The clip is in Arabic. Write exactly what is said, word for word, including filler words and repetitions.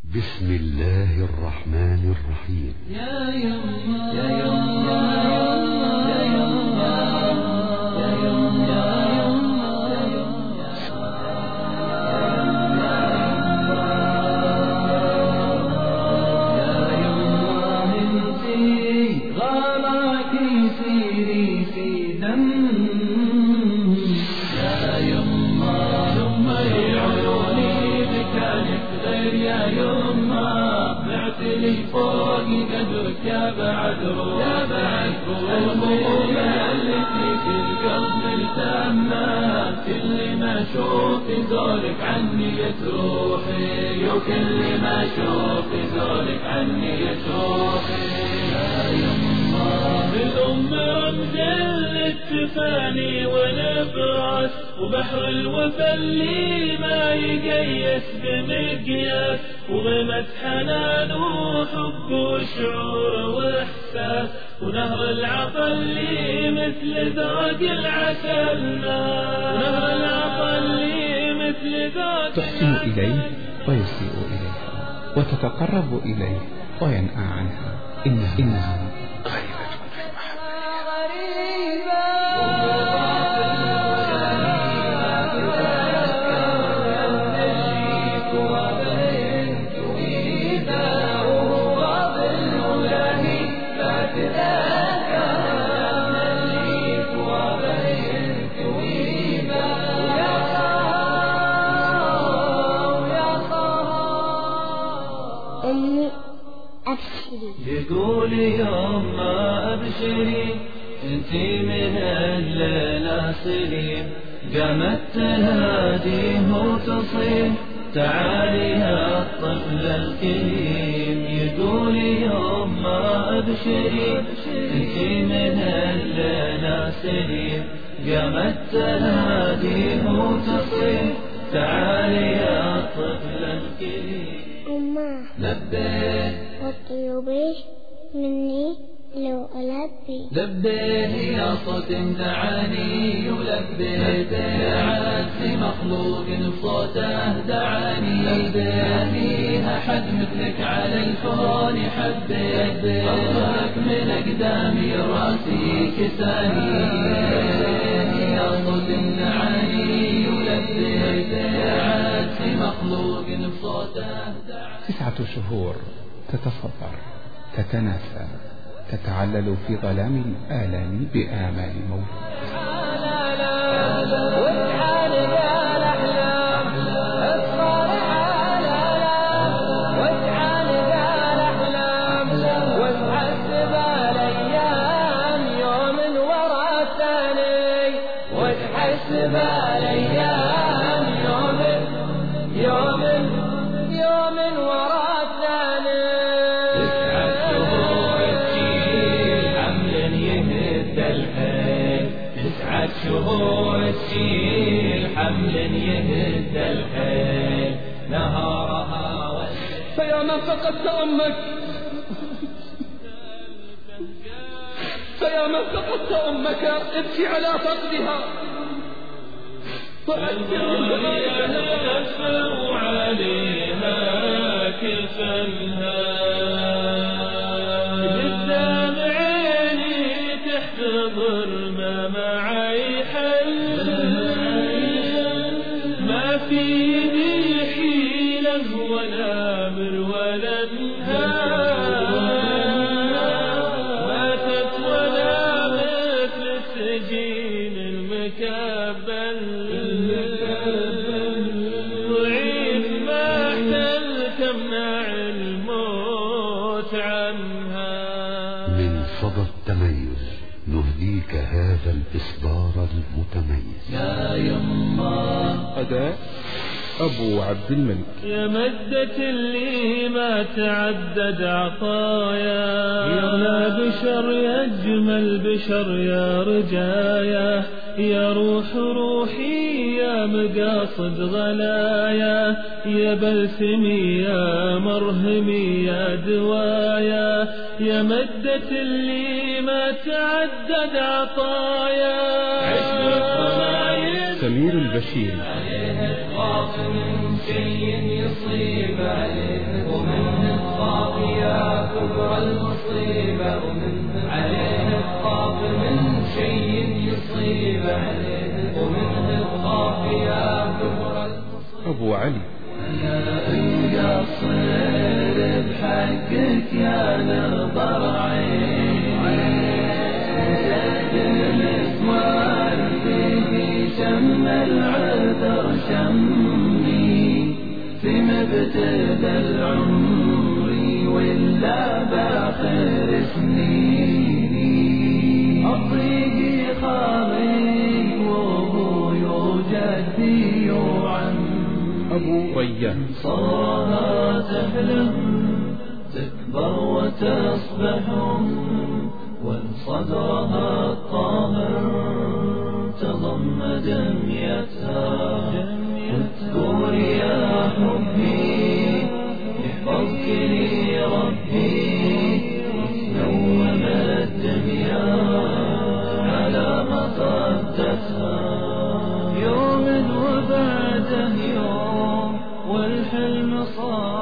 بسم الله الرحمن الرحيم. يا يما يا يما يا يما يا يما يا يما انتي غلاكي سيري في دم. يا يما يما عيوني بكانك غير يا يما بعتلي فوق قدرك يا بعد روح يا بعد روح الهموم اللي في القلب التامة كل ما اشوف زورك عني يتروحي وكل ما اشوف زورك عني يتروحي. يا يما بالأم رمز التفاني والابراس وبحر الوفا اللي ما يقيس بمقياس وغمة حنان وحب وشعور واحساس ونهر العطا اللي مثل ذوق العسل نهر العطا اللي مثل ذوق تحسن إليه ويسيء إليها وتتقرب إليه وينأى عنها إنها, إنها غريبة في المحبة. يقول يما أبشري انتي من الناصرين قامت تناديه وتصيح تعالي يا الطفل الكريم. يقول يما أبشري انتي من الناصرين قامت تناديه وتصيح تعالي يا الطفل الكريم. أمه لبيك واطلبيه مني لو ألبي لبيه يا صوت دعاني ولبيه يا عزي مخلوق بصوته دعاني لبيه أحد مثلك على الكون حبيت فضلك من أقدامي راسي كساني لبيه يا صوت دعاني ولبيه يا عزي مخلوق بصوته دعاني. تسعة شهور تتصبر تتناسى تتعلل في ظلام الآلام بآمال موت. شهور تشيل حمل يهد الحيل نهارها والليل. فيا من فقدت أمك فيا من فقدت أمك ابكي على فقدها وأنفوا عليها كفنها قدام عيني تحتضر ما معي حل ما في ذي حيلة ولا مر ولا انهار ماتت ولا مثل السجين المكبل ضعيف ما احتل تمنع الموت عنها. من صدى التميز نهديك هذا الإصدار المتميز. يا يما أداء أبو عبد الملك. يا مدة اللي ما تعدد عطايا يا بشر يا أجمل بشر يا رجايا يا روح روحي يا مقاصد غلايا يا بلسمي يا مرهمي يا دوايا يا مدة اللي ما تعدد عطايا. سمير البشير. من شيء يصيب عليه علي. يا الصير بحقك يا نظر عين سجل الاسوار في شم العذر شمي في مبتدى العمر ولا باخر سنيني أطيقي خالي وابوي وجدي وعمي أبو ريان صارها تحلم تكبر وتصبح وان صدرها الطاهر تضم دميتها واذكر يا حبي يحفظك لي ربي نوم الدنيا على مصدتها يوم وبعده يوم والحلم صار